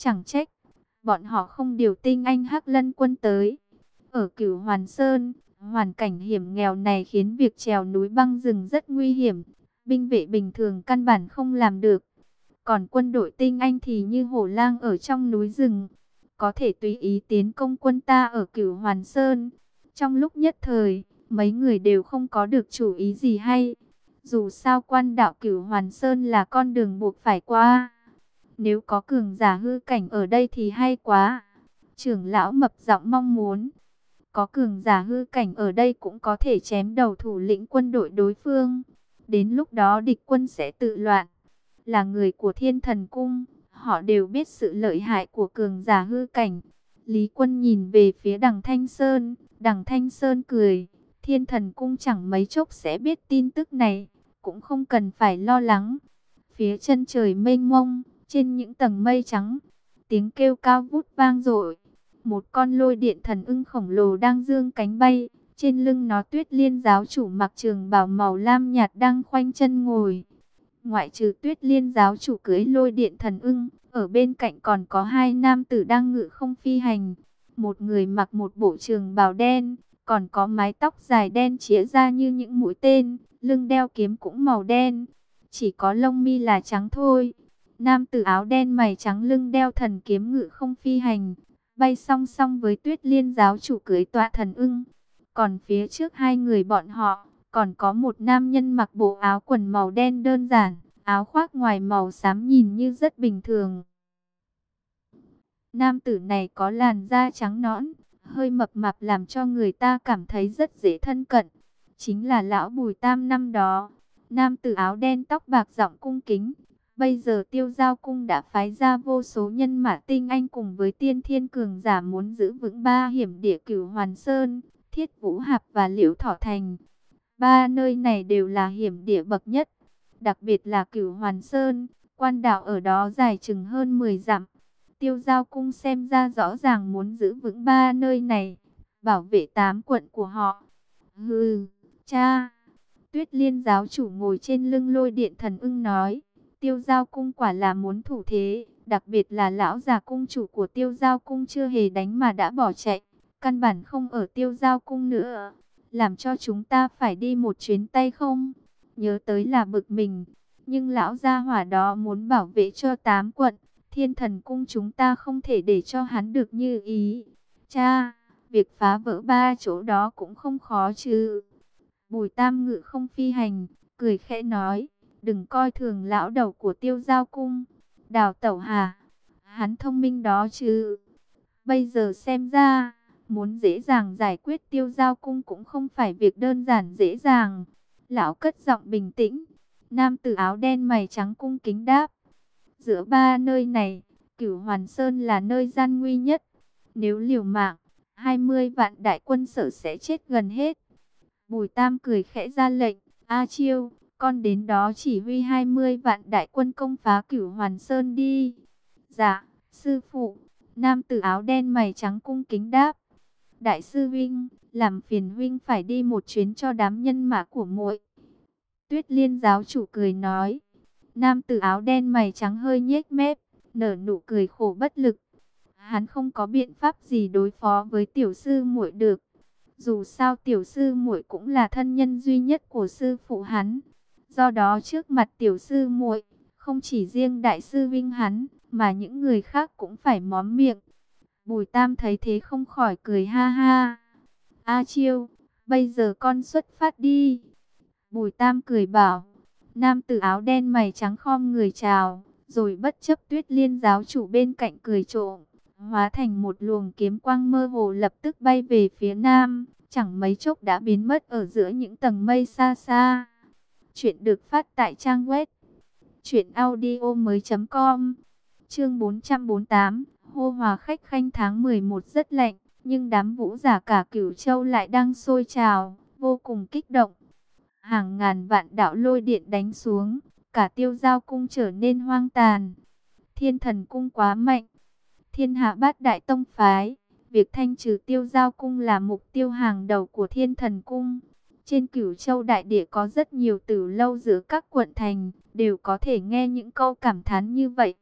Chẳng trách, bọn họ không điều tinh anh Hắc Lân quân tới. Ở Cửu Hoàn Sơn, hoàn cảnh hiểm nghèo này khiến việc trèo núi băng rừng rất nguy hiểm. Binh vệ bình thường căn bản không làm được. Còn quân đội tinh anh thì như hổ lang ở trong núi rừng, có thể tùy ý tiến công quân ta ở Cửu Hoàn Sơn. Trong lúc nhất thời, mấy người đều không có được chủ ý gì hay. Dù sao quan đạo Cửu Hoàn Sơn là con đường buộc phải qua. Nếu có cường giả hư cảnh ở đây thì hay quá. Trưởng lão mập giọng mong muốn. Có cường giả hư cảnh ở đây cũng có thể chém đầu thủ lĩnh quân đội đối phương. Đến lúc đó địch quân sẽ tự loạn. Là người của Thiên Thần Cung, họ đều biết sự lợi hại của cường giả hư cảnh. Lý Quân nhìn về phía Đằng Thanh Sơn. Đằng Thanh Sơn cười. Thiên Thần Cung chẳng mấy chốc sẽ biết tin tức này, cũng không cần phải lo lắng. Phía chân trời mênh mông, trên những tầng mây trắng, tiếng kêu cao vút vang dội. Một con lôi điện thần ưng khổng lồ đang dương cánh bay. Trên lưng nó Tuyết Liên giáo chủ mặc trường bào màu lam nhạt đang khoanh chân ngồi. Ngoại trừ Tuyết Liên giáo chủ cưỡi lôi điện thần ưng, ở bên cạnh còn có hai nam tử đang ngự không phi hành. Một người mặc một bộ trường bào đen, còn có mái tóc dài đen chĩa ra như những mũi tên, lưng đeo kiếm cũng màu đen, chỉ có lông mi là trắng thôi. Nam tử áo đen mày trắng lưng đeo thần kiếm ngự không phi hành, bay song song với Tuyết Liên giáo chủ cưỡi tọa thần ưng. Còn phía trước hai người bọn họ, còn có một nam nhân mặc bộ áo quần màu đen đơn giản, áo khoác ngoài màu xám nhìn như rất bình thường. Nam tử này có làn da trắng nõn, hơi mập mạp làm cho người ta cảm thấy rất dễ thân cận. Chính là lão Bùi Tam năm đó. Nam tử áo đen tóc bạc giọng cung kính. Bây giờ Tiêu Giao Cung đã phái ra vô số nhân mã tinh anh cùng với tiên thiên cường giả muốn giữ vững ba hiểm địa Cửu Hoàn Sơn, Thiết Vũ Hạp và Liễu Thọ Thành. Ba nơi này đều là hiểm địa bậc nhất. Đặc biệt là Cửu Hoàn Sơn, quan đạo ở đó dài chừng hơn 10 dặm. Tiêu Giao Cung xem ra rõ ràng muốn giữ vững ba nơi này, bảo vệ 8 quận của họ. Hừ, cha. Tuyết Liên giáo chủ ngồi trên lưng lôi điện thần ưng nói. Tiêu Giao Cung quả là muốn thủ thế, đặc biệt là lão già cung chủ của Tiêu Giao Cung chưa hề đánh mà đã bỏ chạy, căn bản không ở Tiêu Giao Cung nữa, làm cho chúng ta phải đi một chuyến tay không. Nhớ tới là bực mình, nhưng lão gia hỏa đó muốn bảo vệ cho 8 quận, Thiên Thần Cung chúng ta không thể để cho hắn được như ý. Cha, việc phá vỡ ba chỗ đó cũng không khó chứ. Bùi Tam ngự không phi hành, cười khẽ nói. Đừng coi thường lão đầu của Tiêu Giao Cung. Đào tẩu hả? Hắn thông minh đó chứ. Bây giờ xem ra, muốn dễ dàng giải quyết Tiêu Giao Cung cũng không phải việc đơn giản dễ dàng. Lão cất giọng bình tĩnh. Nam tử áo đen mày trắng cung kính đáp. Giữa ba nơi này, Cửu Hoàn Sơn là nơi gian nguy nhất. Nếu liều mạng, 20 vạn đại quân sợ sẽ chết gần hết. Bùi Tam cười khẽ ra lệnh. A Chiêu, con đến đó chỉ huy 20 vạn đại quân công phá Cửu Hoàn Sơn đi. Dạ, sư phụ. Nam tử áo đen mày trắng cung kính đáp. Đại sư huynh, làm phiền huynh phải đi một chuyến cho đám nhân mã của muội. Tuyết Liên giáo chủ cười nói. Nam tử áo đen mày trắng hơi nhếch mép, nở nụ cười khổ bất lực. Hắn không có biện pháp gì đối phó với tiểu sư muội được. Dù sao tiểu sư muội cũng là thân nhân duy nhất của sư phụ hắn. Do đó trước mặt tiểu sư muội, không chỉ riêng đại sư vinh hắn, mà những người khác cũng phải móm miệng. Bùi Tam thấy thế không khỏi cười ha ha. A Chiêu, bây giờ con xuất phát đi. Bùi Tam cười bảo. Nam tử áo đen mày trắng khom người chào, rồi bất chấp Tuyết Liên giáo chủ bên cạnh cười trộm, hóa thành một luồng kiếm quang mơ hồ lập tức bay về phía nam, chẳng mấy chốc đã biến mất ở giữa những tầng mây xa xa. Chuyện được phát tại trang web truyệnaudiomoi.com. Chương 448, hô hòa khách khanh tháng 11 rất lạnh, nhưng đám vũ giả cả Cửu Châu lại đang sôi trào, vô cùng kích động. Hàng ngàn vạn đạo lôi điện đánh xuống, cả Tiêu Giao Cung trở nên hoang tàn. Thiên Thần Cung quá mạnh. Thiên hạ bát đại tông phái, việc thanh trừ Tiêu Giao Cung là mục tiêu hàng đầu của Thiên Thần Cung. Trên Cửu Châu đại địa có rất nhiều tử lâu giữa các quận thành, đều có thể nghe những câu cảm thán như vậy.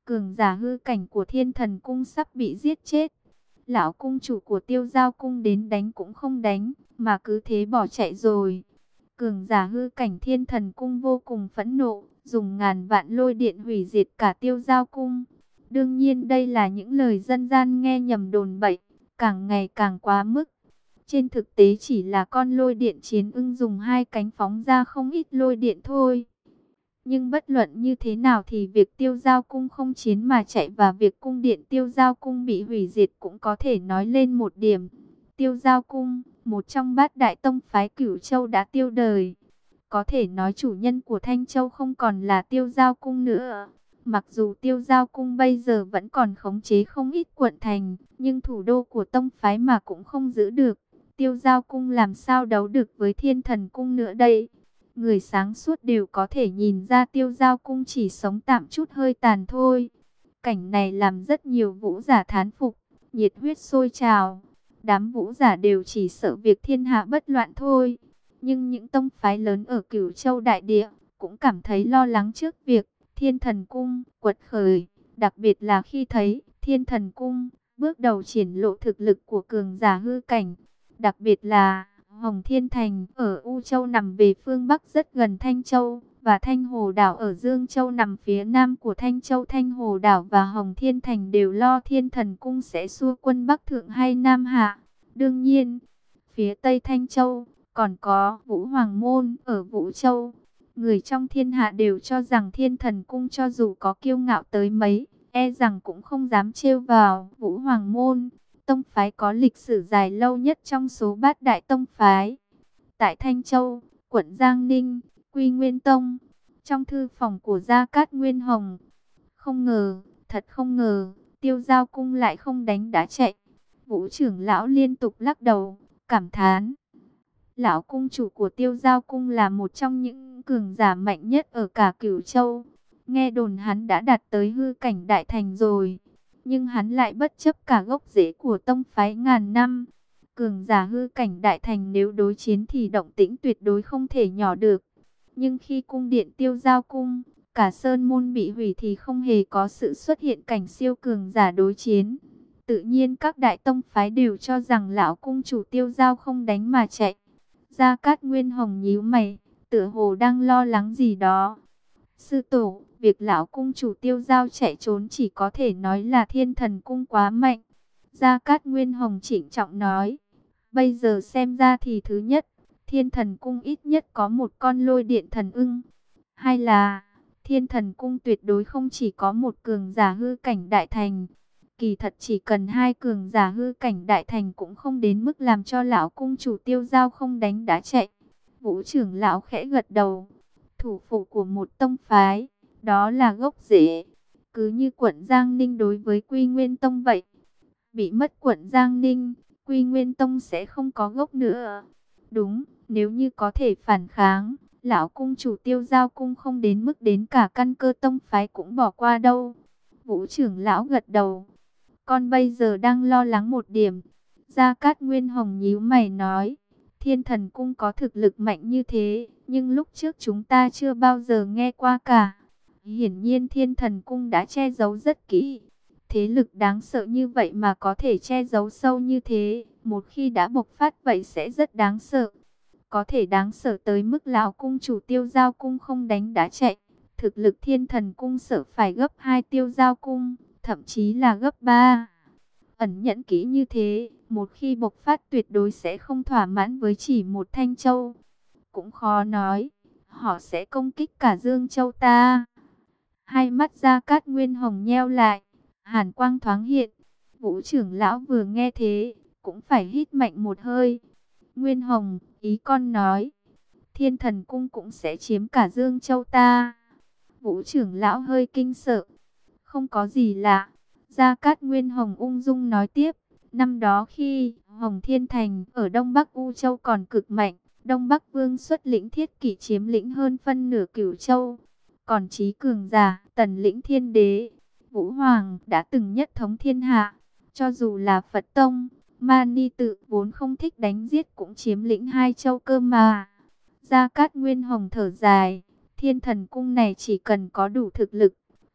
cường giả hư cảnh của Thiên Thần Cung sắp bị giết chết. Lão cung chủ của Tiêu Giao Cung đến đánh cũng không đánh, mà cứ thế bỏ chạy rồi. Cường giả hư cảnh Thiên Thần Cung vô cùng phẫn nộ, dùng ngàn vạn lôi điện hủy diệt cả Tiêu Giao Cung. Đương nhiên đây là những lời dân gian nghe nhầm đồn bậy, càng ngày càng quá mức. Trên thực tế chỉ là con lôi điện chiến ưng dùng hai cánh phóng ra không ít lôi điện thôi. Nhưng bất luận như thế nào thì việc Tiêu Giao Cung không chiến mà chạy và việc cung điện Tiêu Giao Cung bị hủy diệt cũng có thể nói lên một điểm. Tiêu Giao Cung, một trong bát đại tông phái Cửu Châu đã tiêu đời. Có thể nói chủ nhân của Thanh Châu không còn là Tiêu Giao Cung nữa. Mặc dù Tiêu Giao Cung bây giờ vẫn còn khống chế không ít quận thành, nhưng thủ đô của tông phái mà cũng không giữ được. Tiêu Giao Cung làm sao đấu được với Thiên Thần Cung nữa đây? Người sáng suốt đều có thể nhìn ra Tiêu Giao Cung chỉ sống tạm chút hơi tàn thôi. Cảnh này làm rất nhiều vũ giả thán phục, nhiệt huyết sôi trào. Đám vũ giả đều chỉ sợ việc thiên hạ bất loạn thôi. Nhưng những tông phái lớn ở Cửu Châu Đại Địa cũng cảm thấy lo lắng trước việc Thiên Thần Cung quật khởi. Đặc biệt là khi thấy Thiên Thần Cung bước đầu triển lộ thực lực của cường giả hư cảnh. Đặc biệt là Hồng Thiên Thành ở U Châu nằm về phương Bắc rất gần Thanh Châu, và Thanh Hồ Đảo ở Dương Châu nằm phía Nam của Thanh Châu. Thanh Hồ Đảo và Hồng Thiên Thành đều lo Thiên Thần Cung sẽ xua quân Bắc Thượng hay Nam Hạ. Đương nhiên, phía Tây Thanh Châu còn có Vũ Hoàng Môn ở Vũ Châu. Người trong thiên hạ đều cho rằng Thiên Thần Cung cho dù có kiêu ngạo tới mấy, e rằng cũng không dám trêu vào Vũ Hoàng Môn. Tông phái có lịch sử dài lâu nhất trong số bát đại tông phái. Tại Thanh Châu, quận Giang Ninh, Quy Nguyên Tông, trong thư phòng của Gia Cát Nguyên Hồng. Không ngờ, thật không ngờ, Tiêu Giao Cung lại không đánh đã chạy. Vũ trưởng lão liên tục lắc đầu, cảm thán. Lão cung chủ của Tiêu Giao Cung là một trong những cường giả mạnh nhất ở cả Cửu Châu. Nghe đồn hắn đã đạt tới hư cảnh đại thành rồi. Nhưng hắn lại bất chấp cả gốc rễ của tông phái ngàn năm. Cường giả hư cảnh đại thành nếu đối chiến thì động tĩnh tuyệt đối không thể nhỏ được. Nhưng khi cung điện Tiêu Giao Cung, cả sơn môn bị hủy thì không hề có sự xuất hiện cảnh siêu cường giả đối chiến. Tự nhiên các đại tông phái đều cho rằng lão cung chủ Tiêu Giao không đánh mà chạy. Gia Cát Nguyên Hồng nhíu mày, tựa hồ đang lo lắng gì đó. Sư tổ, việc lão cung chủ Tiêu Giao chạy trốn chỉ có thể nói là Thiên Thần Cung quá mạnh. Gia Cát Nguyên Hồng trịnh trọng nói. Bây giờ xem ra thì thứ nhất, Thiên Thần Cung ít nhất có một con lôi điện thần ưng. Hay là, Thiên Thần Cung tuyệt đối không chỉ có một cường giả hư cảnh đại thành. Kỳ thật chỉ cần hai cường giả hư cảnh đại thành cũng không đến mức làm cho lão cung chủ Tiêu Giao không đánh đã chạy. Vũ trưởng lão khẽ gật đầu. Thủ phủ của một tông phái, đó là gốc rễ. Cứ như quận Giang Ninh đối với Quy Nguyên Tông vậy. Bị mất quận Giang Ninh, Quy Nguyên Tông sẽ không có gốc nữa. Đúng, nếu như có thể phản kháng, lão cung chủ Tiêu Giao Cung không đến mức đến cả căn cơ tông phái cũng bỏ qua đâu. Vũ trưởng lão gật đầu. Con bây giờ đang lo lắng một điểm. Gia Cát Nguyên Hồng nhíu mày nói. Thiên Thần Cung có thực lực mạnh như thế, nhưng lúc trước chúng ta chưa bao giờ nghe qua cả. Hiển nhiên Thiên Thần Cung đã che giấu rất kỹ. Thế lực đáng sợ như vậy mà có thể che giấu sâu như thế, một khi đã bộc phát vậy sẽ rất đáng sợ. Có thể đáng sợ tới mức lão cung chủ Tiêu Giao Cung không đánh đã chạy. Thực lực Thiên Thần Cung sợ phải gấp 2 Tiêu Giao Cung, thậm chí là gấp 3. Ẩn nhẫn kỹ như thế, một khi bộc phát tuyệt đối sẽ không thỏa mãn với chỉ một Thanh Châu. Cũng khó nói, họ sẽ công kích cả Dương Châu ta. Hai mắt Gia Cát Nguyên Hồng nheo lại, hàn quang thoáng hiện. Vũ trưởng lão vừa nghe thế, cũng phải hít mạnh một hơi. Nguyên Hồng, ý con nói, Thiên Thần Cung cũng sẽ chiếm cả Dương Châu ta. Vũ trưởng lão hơi kinh sợ. Không có gì lạ. Gia Cát Nguyên Hồng ung dung nói tiếp. Năm đó khi Hồng Thiên Thành ở Đông Bắc U Châu còn cực mạnh, Đông Bắc Vương xuất lĩnh Thiết Kỷ chiếm lĩnh hơn phân nửa Cửu Châu. Còn Chí Cường giả, Tần lĩnh Thiên Đế, Vũ Hoàng đã từng nhất thống thiên hạ. Cho dù là Phật Tông, Mani Tự vốn không thích đánh giết cũng chiếm lĩnh 2 châu cơ mà. Gia Cát Nguyên Hồng thở dài. Thiên Thần Cung này chỉ cần có đủ thực lực,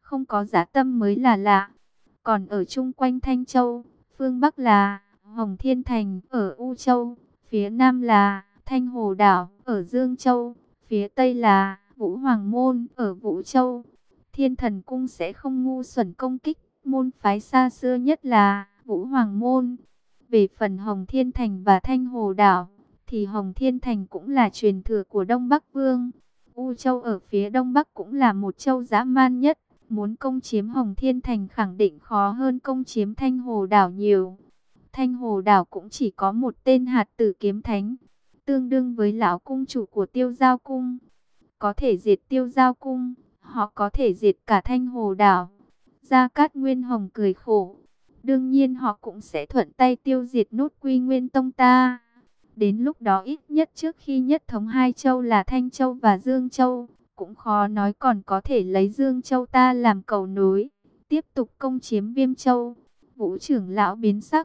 không có dã tâm mới là lạ. Còn ở chung quanh Thanh Châu, phương Bắc là Hồng Thiên Thành ở U Châu, phía Nam là Thanh Hồ Đảo ở Dương Châu, phía Tây là Vũ Hoàng Môn ở Vũ Châu. Thiên Thần Cung sẽ không ngu xuẩn công kích môn phái xa xưa nhất là Vũ Hoàng Môn. Về phần Hồng Thiên Thành và Thanh Hồ Đảo, thì Hồng Thiên Thành cũng là truyền thừa của Đông Bắc Vương. U Châu ở phía Đông Bắc cũng là một châu dã man nhất. Muốn công chiếm Hồng Thiên Thành khẳng định khó hơn công chiếm Thanh Hồ Đảo nhiều. Thanh Hồ Đảo cũng chỉ có một tên hạt tử kiếm thánh, tương đương với lão cung chủ của Tiêu Giao Cung. Có thể diệt Tiêu Giao Cung, họ có thể diệt cả Thanh Hồ Đảo. Gia Cát Nguyên Hồng cười khổ. Đương nhiên họ cũng sẽ thuận tay tiêu diệt nốt Quy Nguyên Tông ta. Đến lúc đó ít nhất trước khi nhất thống hai châu là Thanh Châu và Dương Châu, cũng khó nói còn có thể lấy Dương Châu ta làm cầu nối, tiếp tục công chiếm Viêm Châu. Vũ trưởng lão biến sắc.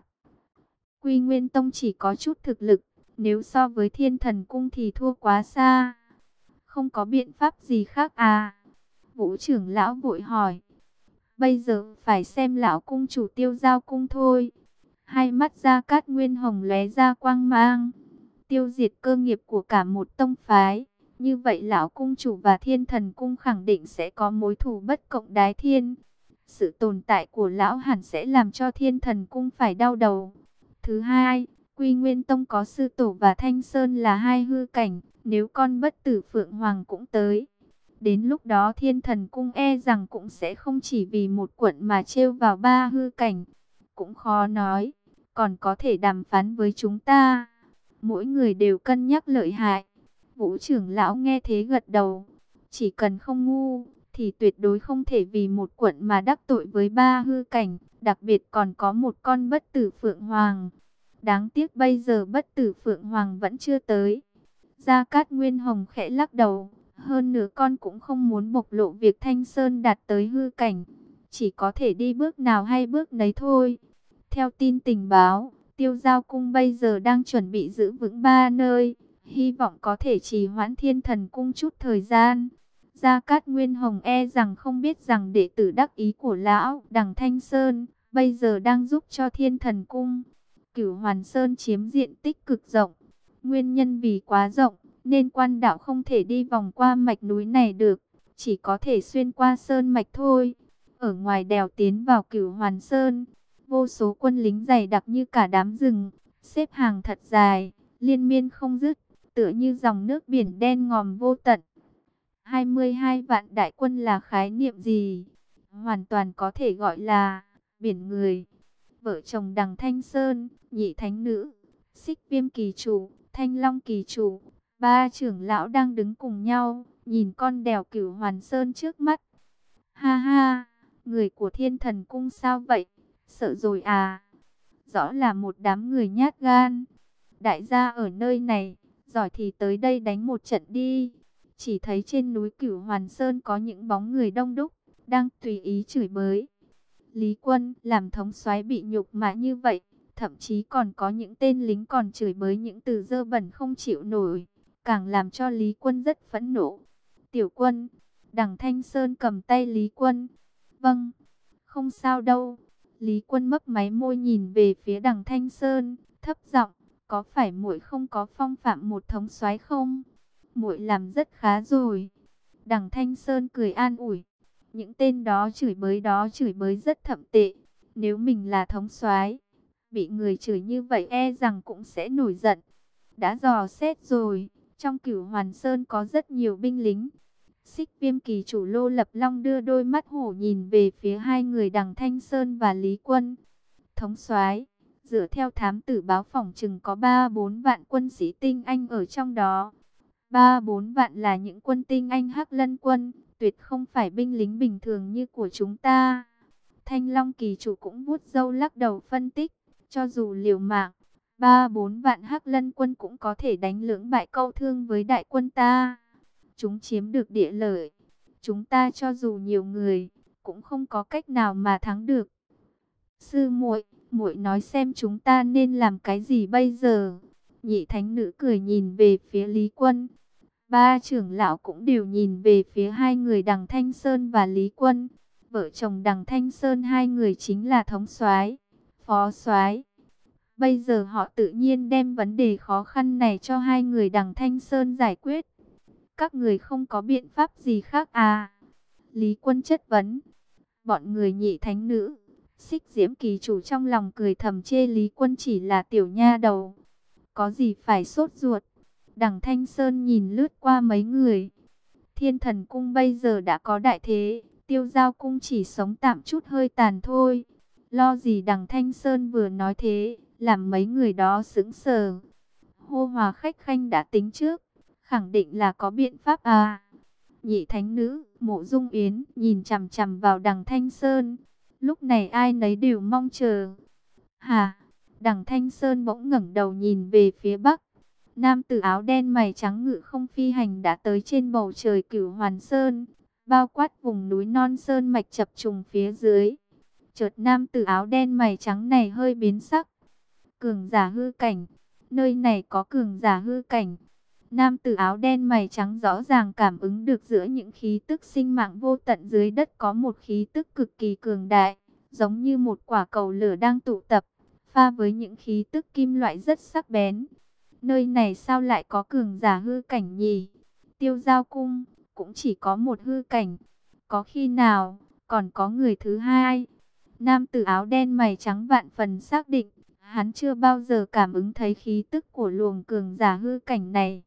Quy Nguyên Tông chỉ có chút thực lực, nếu so với Thiên Thần Cung thì thua quá xa. Không có biện pháp gì khác à? Vũ trưởng lão vội hỏi. Bây giờ phải xem lão cung chủ Tiêu Giao Cung thôi. Hai mắt Gia Cát Nguyên Hồng lóe ra quang mang. Tiêu diệt cơ nghiệp của cả một tông phái. Như vậy lão cung chủ và Thiên Thần Cung khẳng định sẽ có mối thù bất cộng đái thiên. Sự tồn tại của lão hẳn sẽ làm cho Thiên Thần Cung phải đau đầu. Thứ hai, Quy Nguyên Tông có sư tổ và Thanh Sơn là hai hư cảnh. Nếu con bất tử Phượng Hoàng cũng tới, đến lúc đó Thiên Thần Cung e rằng cũng sẽ không chỉ vì một quận mà trêu vào ba hư cảnh. Cũng khó nói, còn có thể đàm phán với chúng ta. Mỗi người đều cân nhắc lợi hại. Vũ trưởng lão nghe thế gật đầu. Chỉ cần không ngu, thì tuyệt đối không thể vì một quận mà đắc tội với ba hư cảnh. Đặc biệt còn có một con bất tử Phượng Hoàng. Đáng tiếc bây giờ bất tử Phượng Hoàng vẫn chưa tới. Gia Cát Nguyên Hồng khẽ lắc đầu. Hơn nữa con cũng không muốn bộc lộ việc Thanh Sơn đạt tới hư cảnh. Chỉ có thể đi bước nào hay bước nấy thôi. Theo tin tình báo, Tiêu Giao Cung bây giờ đang chuẩn bị giữ vững 3 nơi. Hy vọng có thể trì hoãn Thiên Thần Cung chút thời gian. Gia Cát Nguyên Hồng e rằng không biết rằng đệ tử đắc ý của lão Đằng Thanh Sơn bây giờ đang giúp cho Thiên Thần Cung. Cửu Hoàn Sơn chiếm diện tích cực rộng. Nguyên nhân vì quá rộng nên quan đạo không thể đi vòng qua mạch núi này được, chỉ có thể xuyên qua sơn mạch thôi. Ở ngoài đèo tiến vào Cửu Hoàn Sơn, vô số quân lính dày đặc như cả đám rừng, xếp hàng thật dài, liên miên không dứt, tựa như dòng nước biển đen ngòm vô tận. 22 vạn đại quân là khái niệm gì? Hoàn toàn có thể gọi là biển người. Vợ chồng Đằng Thanh Sơn, Nhị Thánh Nữ, Xích Viêm Kỳ Chủ, Thanh Long Kỳ Chủ, ba trưởng lão đang đứng cùng nhau, nhìn con đèo Cửu Hoàn Sơn trước mắt. Ha ha, người của Thiên Thần Cung sao vậy? Sợ rồi à? Rõ là một đám người nhát gan. Đại gia ở nơi này, giỏi thì tới đây đánh một trận đi. Chỉ thấy trên núi Cửu Hoàn Sơn có những bóng người đông đúc, đang tùy ý chửi bới. Lý Quân làm thống soái bị nhục mạ như vậy, thậm chí còn có những tên lính còn chửi bới những từ dơ bẩn không chịu nổi, càng làm cho Lý Quân rất phẫn nộ. Tiểu Quân, Đằng Thanh Sơn cầm tay Lý Quân. Vâng, không sao đâu. Lý Quân mấp máy môi nhìn về phía Đằng Thanh Sơn, thấp giọng, có phải muội không có phong phạm một thống soái không? Muội làm rất khá rồi. Đằng Thanh Sơn cười an ủi. Những tên đó chửi bới rất thậm tệ. Nếu mình là thống soái, bị người chửi như vậy e rằng cũng sẽ nổi giận. Đã dò xét rồi, trong Cửu Hoàn Sơn có rất nhiều binh lính. Xích Viêm Kỳ Chủ Lô Lập Long đưa đôi mắt hổ nhìn về phía hai người Đằng Thanh Sơn và Lý Quân. Thống soái, dựa theo thám tử báo phỏng chừng có 3-4 vạn quân sĩ tinh anh ở trong đó. 3-4 vạn là những quân tinh anh Hắc Lân Quân, tuyệt không phải binh lính bình thường như của chúng ta. Thanh Long Kỳ Chủ cũng vuốt râu lắc đầu phân tích, cho dù liều mạng, 3-4 vạn Hắc Lân Quân cũng có thể đánh lưỡng bại câu thương với đại quân ta. Chúng chiếm được địa lợi, chúng ta cho dù nhiều người, cũng không có cách nào mà thắng được. Sư muội, muội nói xem chúng ta nên làm cái gì bây giờ? Nhị Thánh Nữ cười nhìn về phía Lý Quân. Ba trưởng lão cũng đều nhìn về phía hai người Đằng Thanh Sơn và Lý Quân. Vợ chồng Đằng Thanh Sơn hai người chính là thống soái, phó soái. Bây giờ họ tự nhiên đem vấn đề khó khăn này cho hai người Đằng Thanh Sơn giải quyết. Các người không có biện pháp gì khác à? Lý Quân chất vấn. Bọn người Nhị thánh nữ, Xích Diễm kỳ chủ trong lòng cười thầm chê Lý Quân chỉ là tiểu nha đầu. Có gì phải sốt ruột? Đằng Thanh Sơn nhìn lướt qua mấy người. Thiên Thần Cung bây giờ đã có đại thế, Tiêu Giao Cung chỉ sống tạm chút hơi tàn thôi. Lo gì? Đằng Thanh Sơn vừa nói thế, làm mấy người đó sững sờ. Hô Hòa khách khanh đã tính trước, khẳng định là có biện pháp à? Nhị thánh nữ, Mộ Dung Yến nhìn chằm chằm vào Đằng Thanh Sơn. Lúc này ai nấy đều mong chờ. Hà, Đằng Thanh Sơn bỗng ngẩng đầu nhìn về phía bắc. Nam tử áo đen mày trắng ngự không phi hành đã tới trên bầu trời Cửu Hoàn Sơn, bao quát vùng núi non sơn mạch chập trùng phía dưới. Chợt nam tử áo đen mày trắng này hơi biến sắc. Cường giả hư cảnh, nơi này có cường giả hư cảnh. Nam tử áo đen mày trắng rõ ràng cảm ứng được giữa những khí tức sinh mạng vô tận dưới đất có một khí tức cực kỳ cường đại, giống như một quả cầu lửa đang tụ tập, pha với những khí tức kim loại rất sắc bén. Nơi này sao lại có cường giả hư cảnh nhỉ? Tiêu Giao Cung cũng chỉ có một hư cảnh. Có khi nào còn có người thứ hai? Nam tử áo đen mày trắng vạn phần xác định, hắn chưa bao giờ cảm ứng thấy khí tức của luồng cường giả hư cảnh này.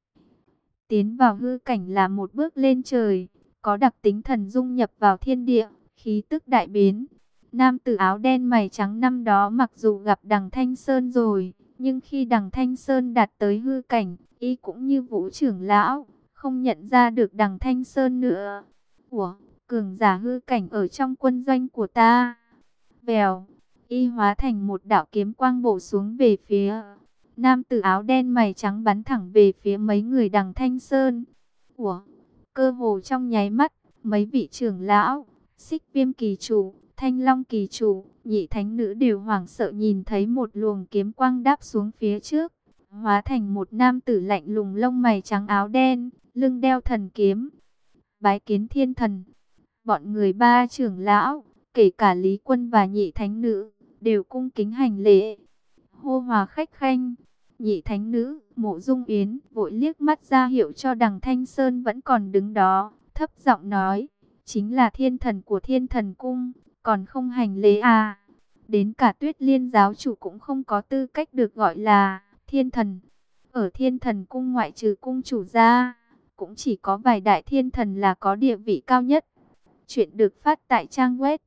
Tiến vào hư cảnh là một bước lên trời, có đặc tính thần dung nhập vào thiên địa, khí tức đại biến. Nam tử áo đen mày trắng năm đó mặc dù gặp Đằng Thanh Sơn rồi, nhưng khi Đằng Thanh Sơn đạt tới hư cảnh, y cũng như Vũ trưởng lão, không nhận ra được Đằng Thanh Sơn nữa. Ủa, cường giả hư cảnh ở trong quân doanh của ta. Vèo, y hóa thành một đạo kiếm quang bổ xuống về phía nam tử áo đen mày trắng, bắn thẳng về phía mấy người Đằng Thanh Sơn. Ủa, cơ hồ trong nháy mắt, mấy vị trưởng lão, Xích Viêm kỳ chủ, Thanh Long kỳ chủ, Nhị thánh nữ đều hoảng sợ nhìn thấy một luồng kiếm quang đáp xuống phía trước, hóa thành một nam tử lạnh lùng lông mày trắng áo đen, lưng đeo thần kiếm. Bái kiến thiên thần. Bọn người ba trưởng lão, kể cả Lý Quân và Nhị thánh nữ, đều cung kính hành lễ. Hô Hòa khách khanh. Nhị thánh nữ, Mộ Dung Yến vội liếc mắt ra hiệu cho Đằng Thanh Sơn vẫn còn đứng đó, thấp giọng nói, chính là thiên thần của Thiên Thần Cung, còn không hành lễ à? Đến cả Tuyết Liên giáo chủ cũng không có tư cách được gọi là thiên thần. Ở Thiên Thần Cung ngoại trừ cung chủ ra, cũng chỉ có vài đại thiên thần là có địa vị cao nhất. Chuyện được phát tại trang web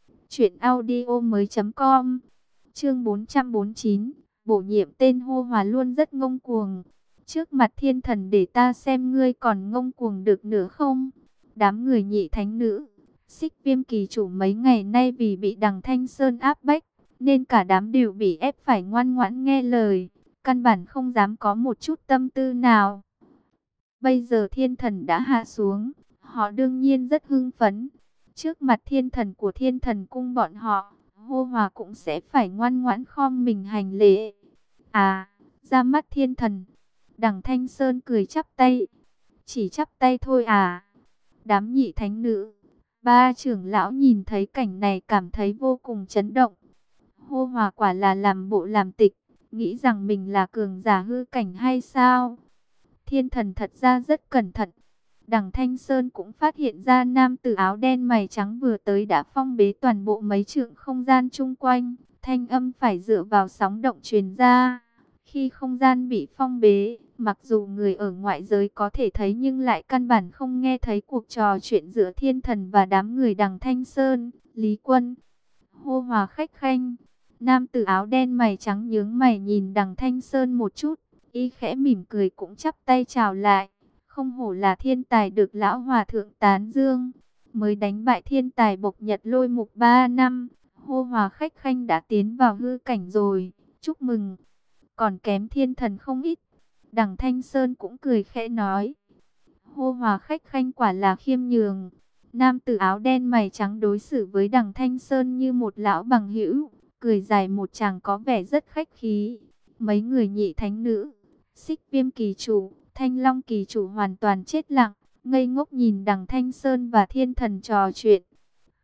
truyệnaudiomoi.com. Chương 449, bổ nhiệm tên Hô Hòa luôn rất ngông cuồng. Trước mặt thiên thần để ta xem ngươi còn ngông cuồng được nữa không? Đám người Nhị thánh nữ, Xích Viêm kỳ chủ mấy ngày nay vì bị Đằng Thanh Sơn áp bách, nên cả đám đều bị ép phải ngoan ngoãn nghe lời, căn bản không dám có một chút tâm tư nào. Bây giờ thiên thần đã hạ xuống, họ đương nhiên rất hưng phấn. Trước mặt thiên thần của Thiên Thần Cung bọn họ, Hô Hòa cũng sẽ phải ngoan ngoãn khom mình hành lễ. À, ra mắt thiên thần. Đằng Thanh Sơn cười chắp tay. Chỉ chắp tay thôi à? Đám Nhị thánh nữ, ba trưởng lão nhìn thấy cảnh này cảm thấy vô cùng chấn động. Hô Hòa quả là làm bộ làm tịch, nghĩ rằng mình là cường giả hư cảnh hay sao? Thiên thần thật ra rất cẩn thận. Đằng Thanh Sơn cũng phát hiện ra nam tử áo đen mày trắng vừa tới đã phong bế toàn bộ mấy trượng không gian chung quanh. Thanh âm phải dựa vào sóng động truyền ra. Khi không gian bị phong bế, mặc dù người ở ngoại giới có thể thấy nhưng lại căn bản không nghe thấy cuộc trò chuyện giữa thiên thần và đám người Đằng Thanh Sơn, Lý Quân. Hô Hòa khách khanh. Nam tử áo đen mày trắng nhướng mày nhìn Đằng Thanh Sơn một chút, y khẽ mỉm cười cũng chắp tay chào lại. Không hổ là thiên tài được lão hòa thượng tán dương, mới đánh bại thiên tài Bộc Nhật Lôi Mục 3 năm, Hô Hòa khách khanh đã tiến vào hư cảnh rồi, chúc mừng. Còn kém thiên thần không ít. Đằng Thanh Sơn cũng cười khẽ nói, Hô Hòa khách khanh quả là khiêm nhường. Nam tử áo đen mày trắng đối xử với Đằng Thanh Sơn như một lão bằng hữu, cười dài một tràng có vẻ rất khách khí. Mấy người Nhị thánh nữ, Xích Viêm kỳ chủ, Thanh Long kỳ chủ hoàn toàn chết lặng, ngây ngốc nhìn Đằng Thanh Sơn và thiên thần trò chuyện.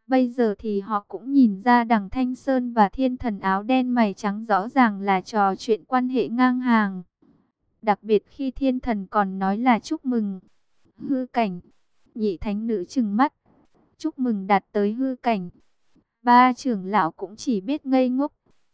Bây giờ thì họ cũng nhìn ra đằng Thanh Sơn và thiên thần áo đen mày trắng rõ ràng là trò chuyện quan hệ ngang hàng. Đặc biệt khi thiên thần còn nói là chúc mừng hư cảnh. Nhị thánh nữ trừng mắt. Chúc mừng đạt tới hư cảnh. Ba trưởng lão cũng chỉ biết ngây ngốc.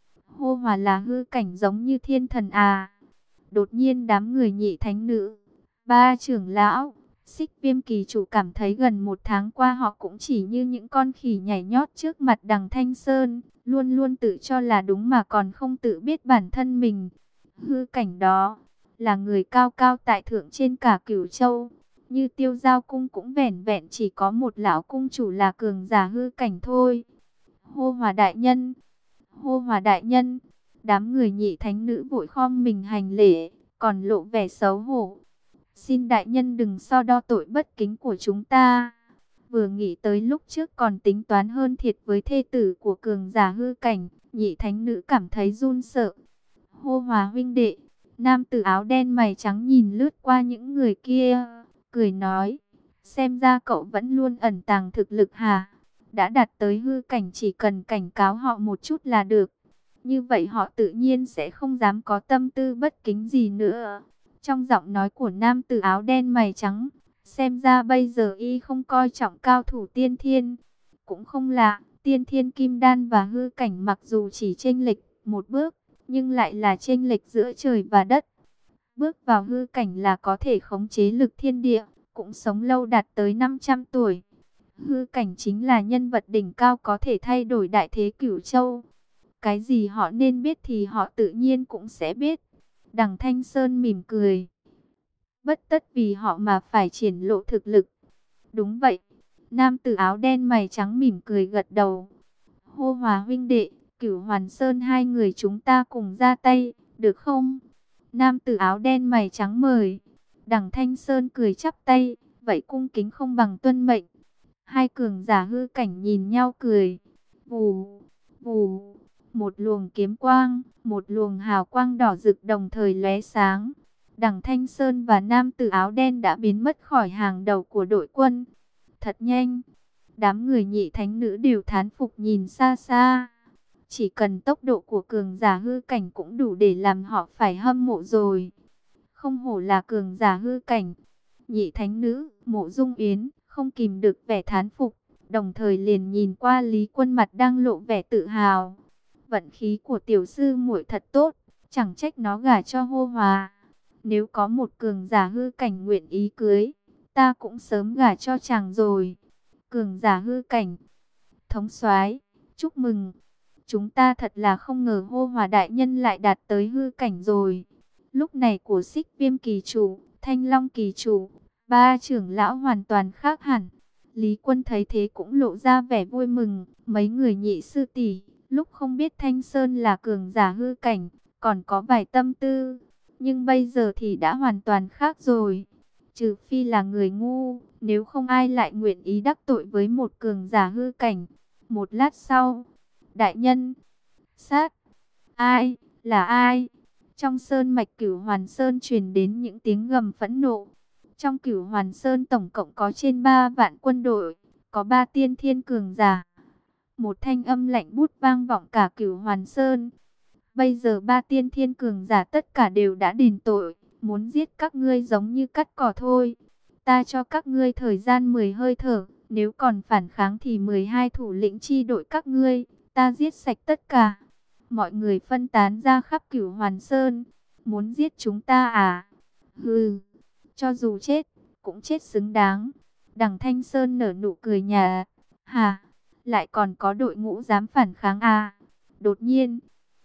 Hô Hòa là hư cảnh giống như thiên thần à? Đột nhiên đám người nhị thánh nữ, ba trưởng lão, Xích Viêm kỳ chủ cảm thấy gần một tháng qua họ cũng chỉ như những con khỉ nhảy nhót trước mặt đằng Thanh Sơn, luôn luôn tự cho là đúng mà còn không tự biết bản thân mình. Hư cảnh đó là người cao cao tại thượng trên cả Cửu Châu, như Tiêu Giao cung cũng vẻn vẹn chỉ có một lão cung chủ là cường giả hư cảnh thôi. Hô Hòa đại nhân, hô Hòa đại nhân. Đám người nhị thánh nữ vội khom mình hành lễ, còn lộ vẻ xấu hổ. Xin đại nhân đừng so đo tội bất kính của chúng ta. Vừa nghĩ tới lúc trước còn tính toán hơn thiệt với thê tử của cường giả hư cảnh, nhị thánh nữ cảm thấy run sợ. Hô Hòa huynh đệ, nam tử áo đen mày trắng nhìn lướt qua những người kia, cười nói, xem ra cậu vẫn luôn ẩn tàng thực lực hả? Đã đạt tới hư cảnh chỉ cần cảnh cáo họ một chút là được. Như vậy họ tự nhiên sẽ không dám có tâm tư bất kính gì nữa. Trong giọng nói của nam tử áo đen mày trắng, xem ra bây giờ y không coi trọng cao thủ tiên thiên. Cũng không lạ, tiên thiên kim đan và hư cảnh mặc dù chỉ chênh lệch một bước, nhưng lại là chênh lệch giữa trời và đất. Bước vào hư cảnh là có thể khống chế lực thiên địa, cũng sống lâu đạt tới 500 tuổi. Hư cảnh chính là nhân vật đỉnh cao có thể thay đổi đại thế Cửu Châu. Cái gì họ nên biết thì họ tự nhiên cũng sẽ biết. Đằng Thanh Sơn mỉm cười. Bất tất vì họ mà phải triển lộ thực lực. Đúng vậy. Nam tử áo đen mày trắng mỉm cười gật đầu. Hô Hòa huynh đệ, Cửu Hoàn Sơn hai người chúng ta cùng ra tay, được không? Nam tử áo đen mày trắng mời. Đằng Thanh Sơn cười chắp tay. Vậy cung kính không bằng tuân mệnh. Hai cường giả hư cảnh nhìn nhau cười. Vù, vù. Một luồng kiếm quang, một luồng hào quang đỏ rực đồng thời lóe sáng. Đằng Thanh Sơn và nam tử áo đen đã biến mất khỏi hàng đầu của đội quân. Thật nhanh. Đám người nhị thánh nữ đều thán phục nhìn xa xa. Chỉ cần tốc độ của cường giả hư cảnh cũng đủ để làm họ phải hâm mộ rồi. Không hổ là cường giả hư cảnh. Nhị thánh nữ, Mộ Dung Yến, không kìm được vẻ thán phục. Đồng thời liền nhìn qua Lý Quân mặt đang lộ vẻ tự hào. Vận khí của tiểu sư muội thật tốt, chẳng trách nó gả cho Hô Hòa. Nếu có một cường giả hư cảnh nguyện ý cưới, ta cũng sớm gả cho chàng rồi. Cường giả hư cảnh, thống soái, chúc mừng. Chúng ta thật là không ngờ Hô Hòa đại nhân lại đạt tới hư cảnh rồi. Lúc này của Xích Viêm kỳ chủ, Thanh Long kỳ chủ, ba trưởng lão hoàn toàn khác hẳn. Lý Quân thấy thế cũng lộ ra vẻ vui mừng. Mấy người nhị sư tỷ lúc không biết Thanh Sơn là cường giả hư cảnh, còn có vài tâm tư. Nhưng bây giờ thì đã hoàn toàn khác rồi. Trừ phi là người ngu, nếu không ai lại nguyện ý đắc tội với một cường giả hư cảnh. Một lát sau, đại nhân, sát, ai, là ai? Trong sơn mạch Cửu Hoàn Sơn truyền đến những tiếng gầm phẫn nộ. Trong Cửu Hoàn Sơn tổng cộng có trên 3 vạn quân đội, có 3 tiên thiên cường giả. Một thanh âm lạnh bút vang vọng cả Cửu Hoàn Sơn. Bây giờ 3 tiên thiên cường giả tất cả đều đã đền tội, muốn giết các ngươi giống như cắt cỏ thôi. Ta cho các ngươi thời gian 10 hơi thở, nếu còn phản kháng thì 12 thủ lĩnh chi đội các ngươi, ta giết sạch tất cả. Mọi người phân tán ra khắp Cửu Hoàn Sơn, muốn giết chúng ta à? Hừ, cho dù chết, cũng chết xứng đáng. Đằng Thanh Sơn nở nụ cười nhạt. Hà, lại còn có đội ngũ dám phản kháng à? Đột nhiên,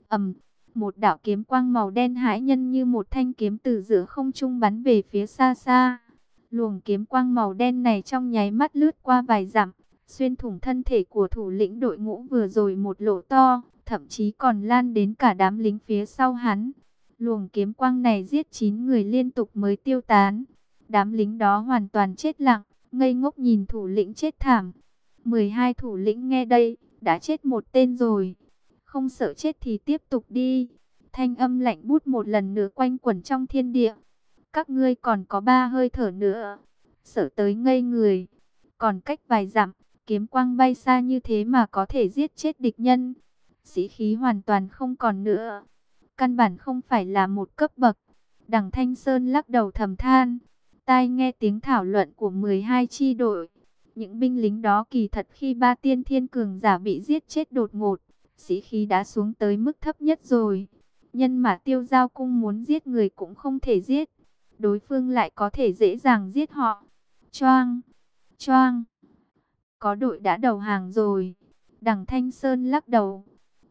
một đạo kiếm quang màu đen hãi nhân như một thanh kiếm từ giữa không trung bắn về phía xa xa. Luồng kiếm quang màu đen này trong nháy mắt lướt qua vài dặm, xuyên thủng thân thể của thủ lĩnh đội ngũ vừa rồi một lỗ to, thậm chí còn lan đến cả đám lính phía sau hắn. Luồng kiếm quang này giết 9 người liên tục mới tiêu tán. Đám lính đó hoàn toàn chết lặng, ngây ngốc nhìn thủ lĩnh chết thảm. 12 thủ lĩnh nghe đây, đã chết một tên rồi. Không sợ chết thì tiếp tục đi. Thanh âm lạnh bút một lần nữa quanh quẩn trong thiên địa. Các ngươi còn có 3 hơi thở nữa. Sợ tới ngây người. Còn cách vài dặm, kiếm quang bay xa như thế mà có thể giết chết địch nhân. Sĩ khí hoàn toàn không còn nữa. Căn bản không phải là một cấp bậc. Đằng Thanh Sơn lắc đầu thầm than. Tai nghe tiếng thảo luận của 12 chi đội. Những binh lính đó kỳ thật khi ba tiên thiên cường giả bị giết chết đột ngột, sĩ khí đã xuống tới mức thấp nhất rồi. Nhân mà Tiêu Giao Cung muốn giết người cũng không thể giết. Đối phương lại có thể dễ dàng giết họ. Choang, choang. Có đội đã đầu hàng rồi. Đằng Thanh Sơn lắc đầu.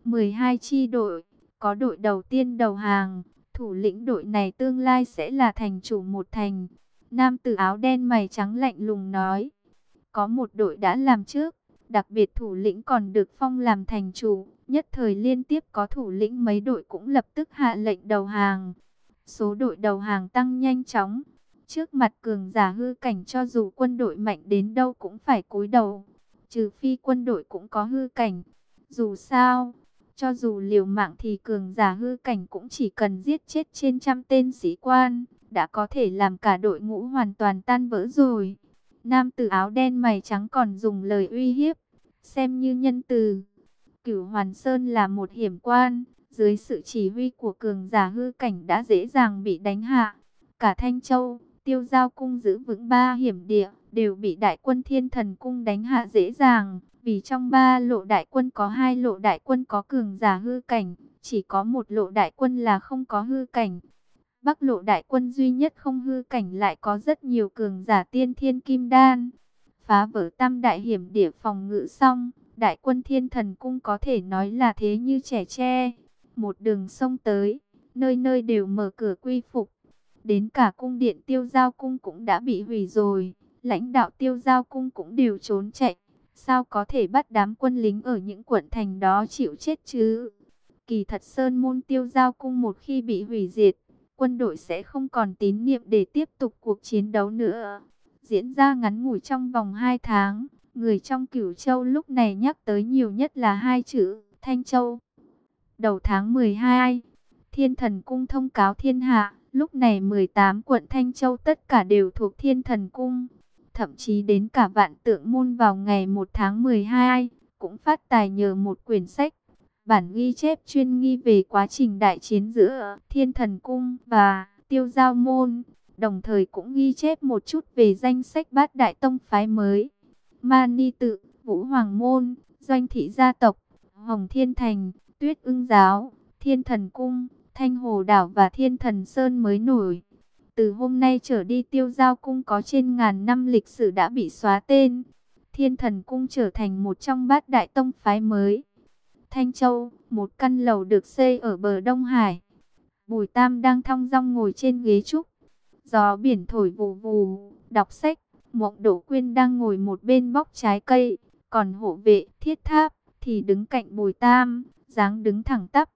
12 chi đội, có đội đầu tiên đầu hàng. Thủ lĩnh đội này tương lai sẽ là thành chủ một thành. Nam tử áo đen mày trắng lạnh lùng nói. Có một đội đã làm trước, đặc biệt thủ lĩnh còn được phong làm thành chủ. Nhất thời liên tiếp có thủ lĩnh mấy đội cũng lập tức hạ lệnh đầu hàng. Số đội đầu hàng tăng nhanh chóng. Trước mặt cường giả hư cảnh cho dù quân đội mạnh đến đâu cũng phải cúi đầu. Trừ phi quân đội cũng có hư cảnh. Dù sao, cho dù liều mạng thì cường giả hư cảnh cũng chỉ cần giết chết trên trăm tên sĩ quan, đã có thể làm cả đội ngũ hoàn toàn tan vỡ rồi. Nam tử áo đen mày trắng còn dùng lời uy hiếp, xem như nhân từ. Cửu Hoàn Sơn là một hiểm quan, dưới sự chỉ huy của cường giả hư cảnh đã dễ dàng bị đánh hạ. Cả Thanh Châu, Tiêu Giao Cung giữ vững 3 hiểm địa, đều bị đại quân Thiên Thần Cung đánh hạ dễ dàng. Vì trong 3 lộ đại quân có 2 lộ đại quân có cường giả hư cảnh, chỉ có một lộ đại quân là không có hư cảnh. Bắc lộ đại quân duy nhất không hư cảnh lại có rất nhiều cường giả tiên thiên kim đan. Phá vỡ tam đại hiểm địa phòng ngự xong, đại quân Thiên Thần Cung có thể nói là thế như trẻ tre. Một đường sông tới, nơi nơi đều mở cửa quy phục. Đến cả cung điện Tiêu Giao Cung cũng đã bị hủy rồi. Lãnh đạo Tiêu Giao Cung cũng đều trốn chạy. Sao có thể bắt đám quân lính ở những quận thành đó chịu chết chứ? Kỳ thật Sơn Môn Tiêu Giao Cung một khi bị hủy diệt, quân đội sẽ không còn tín niệm để tiếp tục cuộc chiến đấu nữa. Diễn ra ngắn ngủi trong vòng 2 tháng, người trong Cửu Châu lúc này nhắc tới nhiều nhất là 2 chữ, Thanh Châu. Đầu tháng 12, Thiên Thần Cung thông cáo thiên hạ, lúc này 18 quận Thanh Châu tất cả đều thuộc Thiên Thần Cung. Thậm chí đến cả Vạn Tượng Môn vào ngày 1 tháng 12, cũng phát tài nhờ một quyển sách. Bản ghi chép chuyên ghi về quá trình đại chiến giữa Thiên Thần Cung và Tiêu Giao Môn. Đồng thời cũng ghi chép một chút về danh sách bát đại tông phái mới. Mani Tự, Vũ Hoàng Môn, Doanh Thị Gia Tộc, Hồng Thiên Thành, Tuyết Ưng Giáo, Thiên Thần Cung, Thanh Hồ Đảo và Thiên Thần Sơn mới nổi. Từ hôm nay trở đi Tiêu Giao Cung có trên ngàn năm lịch sử đã bị xóa tên. Thiên Thần Cung trở thành một trong bát đại tông phái mới. Thanh Châu, một căn lầu được xây ở bờ Đông Hải. Bùi Tam đang thong dong ngồi trên ghế trúc. Gió biển thổi vù vù, đọc sách. Mộng Đỗ Quyên đang ngồi một bên bóc trái cây. Còn hộ vệ Thiết Tháp thì đứng cạnh Bùi Tam, dáng đứng thẳng tắp.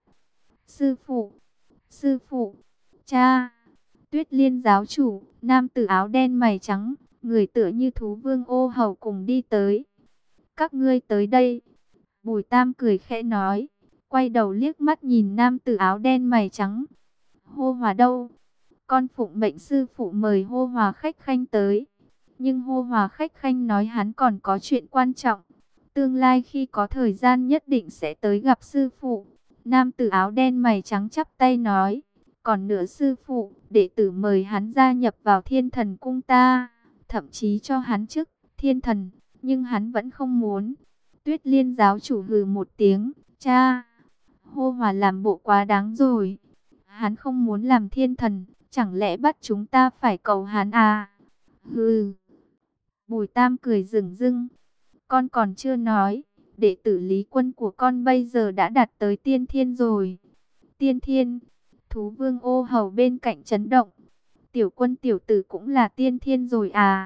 Sư phụ, cha. Tuyết Liên giáo chủ, nam tử áo đen mày trắng, người tựa như thú vương ô hầu cùng đi tới. Các ngươi tới đây. Bùi Tam cười khẽ nói, quay đầu liếc mắt nhìn nam tử áo đen mày trắng. Hô Hòa đâu? Con phụng mệnh sư phụ mời Hô Hòa khách khanh tới. Nhưng Hô Hòa khách khanh nói hắn còn có chuyện quan trọng. Tương lai khi có thời gian nhất định sẽ tới gặp sư phụ. Nam tử áo đen mày trắng chắp tay nói. Còn nữa sư phụ, đệ tử mời hắn gia nhập vào Thiên Thần Cung ta. Thậm chí cho hắn chức thiên thần, nhưng hắn vẫn không muốn. Tuyết Liên giáo chủ hừ một tiếng. Cha, Hô Hòa làm bộ quá đáng rồi. Hắn không muốn làm thiên thần, chẳng lẽ bắt chúng ta phải cầu hắn à? Hừ. Bùi Tam cười rừng rưng. Con còn chưa nói, đệ tử Lý Quân của con bây giờ đã đạt tới tiên thiên rồi. Tiên thiên? Thú vương ô hầu bên cạnh chấn động. Tiểu Quân tiểu tử cũng là tiên thiên rồi à?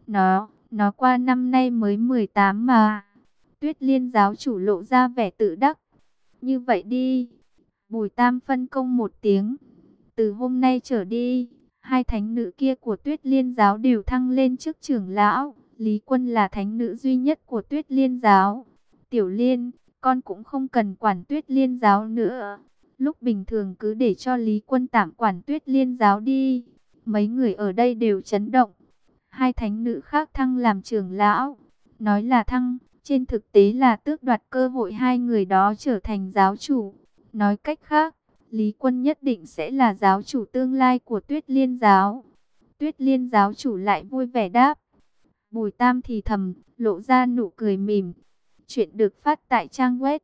Nó qua năm nay mới 18 mà. Tuyết Liên giáo chủ lộ ra vẻ tự đắc. Như vậy đi. Bùi Tam phân công một tiếng. Từ hôm nay trở đi, 2 thánh nữ kia của Tuyết Liên giáo đều thăng lên chức trưởng lão. Lý Quân là thánh nữ duy nhất của Tuyết Liên giáo. Tiểu Liên, con cũng không cần quản Tuyết Liên giáo nữa. Lúc bình thường cứ để cho Lý Quân tạm quản Tuyết Liên giáo đi. Mấy người ở đây đều chấn động. 2 thánh nữ khác thăng làm trưởng lão. nói là thăng, trên thực tế là tước đoạt cơ hội hai người đó trở thành giáo chủ. Nói cách khác, Lý Quân nhất định sẽ là giáo chủ tương lai của Tuyết Liên giáo. Tuyết Liên giáo chủ lại vui vẻ đáp. Bùi Tam thì thầm, lộ ra nụ cười mỉm. Chuyện được phát tại trang web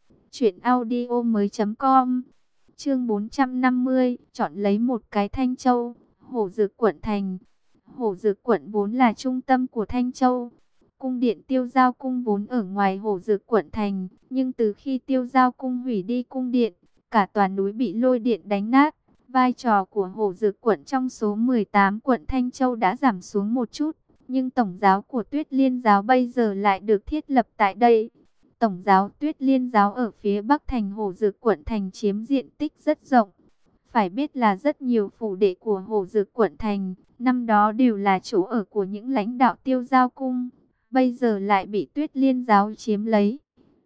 truyệnaudiomoi.com. Chương 450, chọn lấy một cái Thanh Châu. Hổ Dược quận thành. Hổ Dược quận vốn là trung tâm của Thanh Châu. Cung điện Tiêu Giao cung vốn ở ngoài Hổ Dược quận thành, nhưng từ khi Tiêu Giao cung hủy đi cung điện, cả tòa núi bị lôi điện đánh nát. Vai trò của Hổ Dược quận trong số 18 quận Thanh Châu đã giảm xuống một chút, nhưng tổng giáo của Tuyết Liên giáo bây giờ lại được thiết lập tại đây. Tổng giáo Tuyết Liên giáo ở phía bắc thành Hổ Dược quận thành chiếm diện tích rất rộng. Phải biết là rất nhiều phủ đệ của Hổ Dược quận thành, năm đó đều là chỗ ở của những lãnh đạo Tiêu Giao cung, bây giờ lại bị Tuyết Liên giáo chiếm lấy.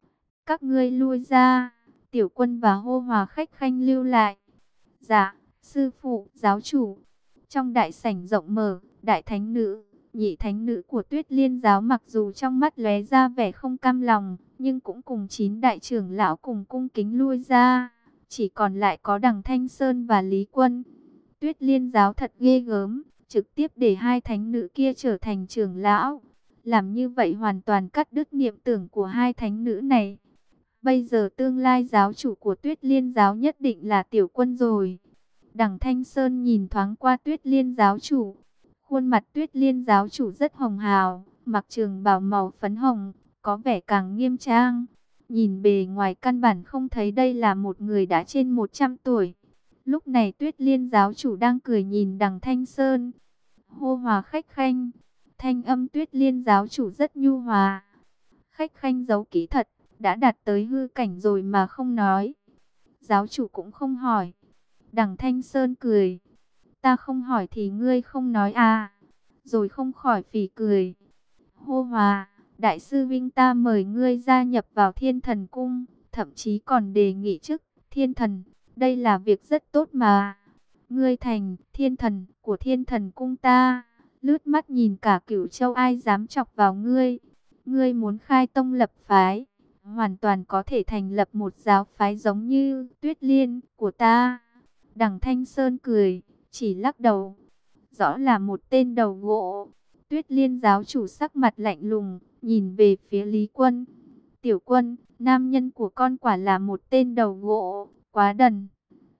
Các ngươi lui ra, Tiểu Quân và Hô Hòa khách khanh lưu lại. Dạ, sư phụ, giáo chủ. Trong đại sảnh rộng mở, đại thánh nữ, nhị thánh nữ của Tuyết Liên giáo mặc dù trong mắt lóe ra vẻ không cam lòng, nhưng cũng cùng 9 đại trưởng lão cùng cung kính lui ra. Chỉ còn lại có Đằng Thanh Sơn và Lý Quân. Tuyết Liên giáo thật ghê gớm, trực tiếp để hai thánh nữ kia trở thành trưởng lão. Làm như vậy hoàn toàn cắt đứt niệm tưởng của hai thánh nữ này. Bây giờ tương lai giáo chủ của Tuyết Liên giáo nhất định là Tiểu Quân rồi. Đằng Thanh Sơn nhìn thoáng qua Tuyết Liên giáo chủ. Khuôn mặt Tuyết Liên giáo chủ rất hồng hào, mặc trường bào màu phấn hồng, có vẻ càng nghiêm trang. Nhìn bề ngoài căn bản không thấy đây là một người đã trên 100 tuổi. Lúc này Tuyết Liên giáo chủ đang cười nhìn Đằng Thanh Sơn. Hô Hòa khách khanh. Thanh âm Tuyết Liên giáo chủ rất nhu hòa. Khách khanh giấu kỹ thật, đã đạt tới hư cảnh rồi mà không nói. Giáo chủ cũng không hỏi. Đằng Thanh Sơn cười. Ta không hỏi thì ngươi không nói à. Rồi không khỏi phì cười. Hô Hòa, đại sư vinh ta mời ngươi gia nhập vào Thiên Thần Cung, thậm chí còn đề nghị chức Thiên Thần. Đây là việc rất tốt mà. Ngươi thành Thiên Thần của Thiên Thần Cung ta. Lướt mắt nhìn cả Cửu Châu ai dám chọc vào ngươi. Ngươi muốn khai tông lập phái, hoàn toàn có thể thành lập một giáo phái giống như Tuyết Liên của ta. Đằng Thanh Sơn cười, chỉ lắc đầu. Rõ là một tên đầu gỗ. Tuyết Liên giáo chủ sắc mặt lạnh lùng, nhìn về phía Lý Quân. Tiểu Quân, nam nhân của con quả là một tên đầu gỗ, quá đần.